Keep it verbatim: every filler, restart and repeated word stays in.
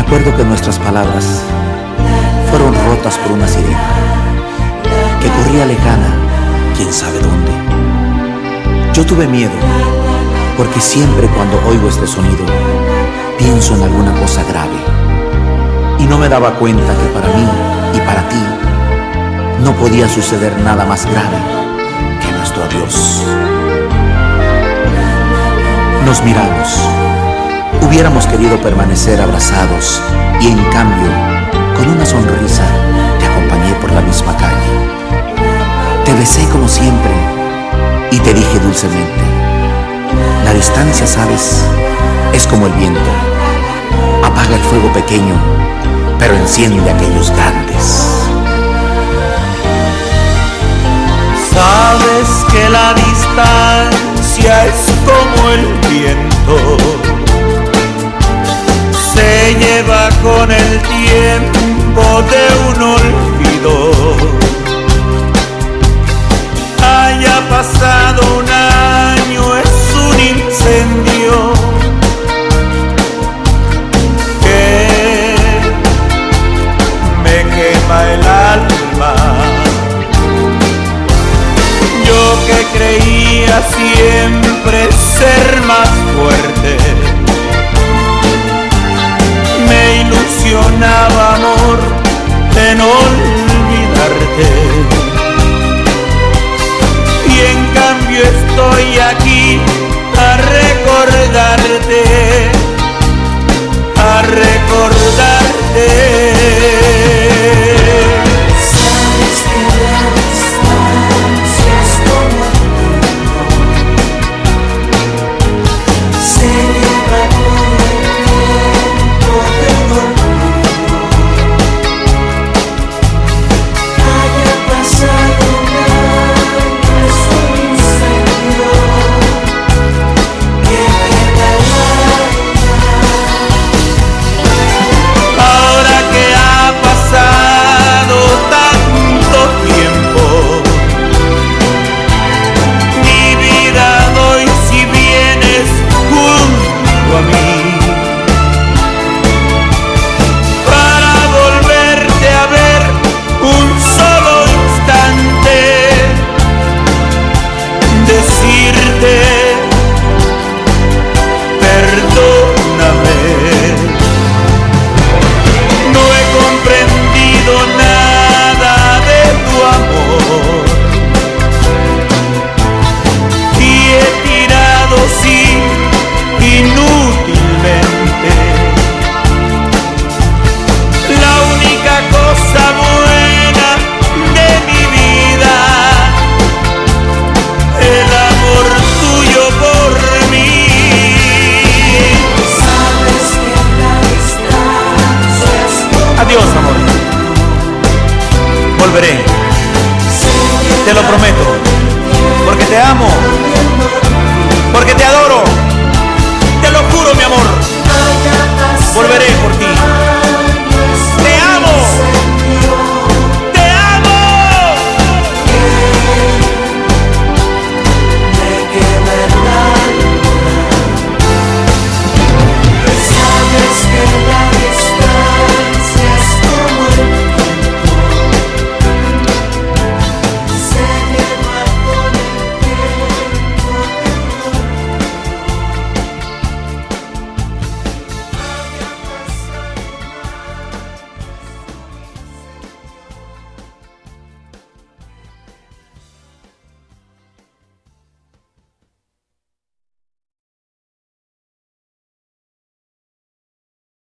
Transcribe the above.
Recuerdo que nuestras palabras fueron rotas por una sirena que corría lejana, quién sabe dónde. Yo tuve miedo, porque siempre cuando oigo este sonido pienso en alguna cosa grave, y no me daba cuenta que para mí y para ti no podía suceder nada más grave que nuestro adiós. Nos miramos. Hubiéramos querido permanecer abrazados y en cambio, con una sonrisa, te acompañé por la misma calle. Te besé como siempre y te dije dulcemente: la distancia, ¿sabes? Es como el viento. Apaga el fuego pequeño, pero enciende aquellos grandes. Sabes que la distancia es como el viento, se lleva con el tiempo de un olvido. Haya pasado un año, es un incendio que me quema el alma. Yo que creía siempre ser más fuerte, me ilusionaba, amor, en olvidarte, y en cambio estoy aquí